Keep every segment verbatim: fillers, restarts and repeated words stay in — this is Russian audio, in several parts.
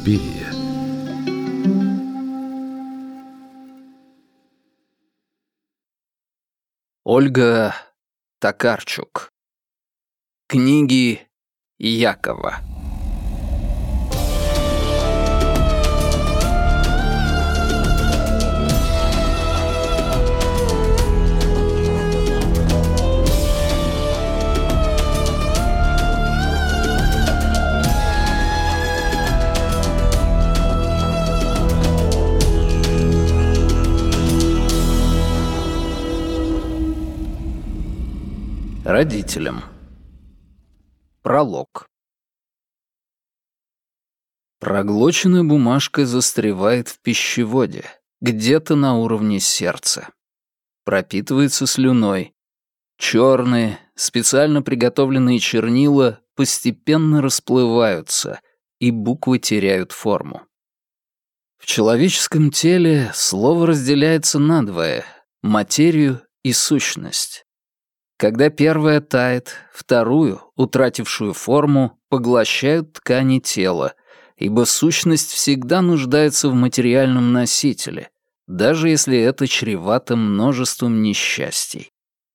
Суспирия. Ольга Токарчук. Книги Якова. Родителям. Пролог. Проглоченная бумажка застревает в пищеводе, где-то на уровне сердца. Пропитывается слюной. Черные, специально приготовленные чернила постепенно расплываются, и буквы теряют форму. В человеческом теле слово разделяется надвое — материю и сущность. Когда первая тает, вторую, утратившую форму, поглощают ткани тела, ибо сущность всегда нуждается в материальном носителе, даже если это чревато множеством несчастий.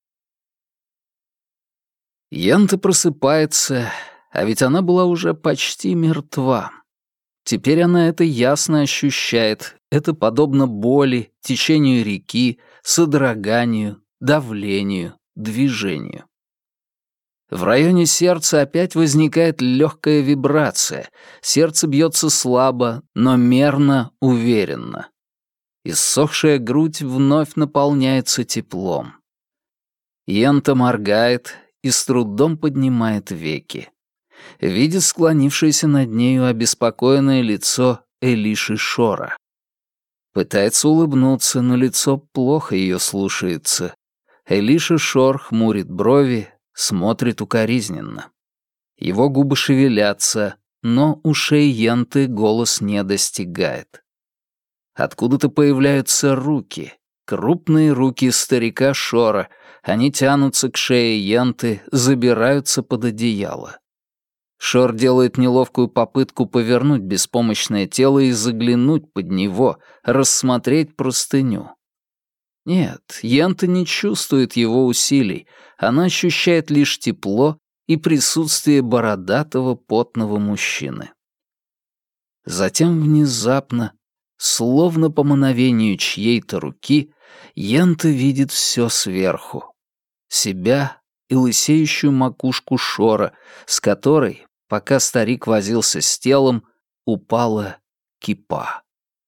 Янта просыпается, а ведь она была уже почти мертва. Теперь она это ясно ощущает, это подобно боли, течению реки, содроганию, давлению, движению. В районе сердца опять возникает легкая вибрация. Сердце бьется слабо, но мерно, уверенно. Иссохшая грудь вновь наполняется теплом. Янта моргает и с трудом поднимает веки. Видит склонившееся над нею обеспокоенное лицо Элиши Шора. Пытается улыбнуться, но лицо плохо ее слушается. Элиша Шор хмурит брови, смотрит укоризненно. Его губы шевелятся, но ушей Янты голос не достигает. Откуда-то появляются руки, крупные руки старика Шора. Они тянутся к шее Янты, забираются под одеяло. Шор делает неловкую попытку повернуть беспомощное тело и заглянуть под него, рассмотреть простыню. Нет, Янта не чувствует его усилий, она ощущает лишь тепло и присутствие бородатого потного мужчины. Затем внезапно, словно по мановению чьей-то руки, Янта видит все сверху. Себя и лысеющую макушку Шора, с которой, пока старик возился с телом, упала кипа.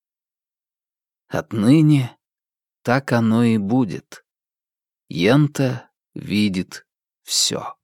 Отныне так оно и будет. Янта видит все.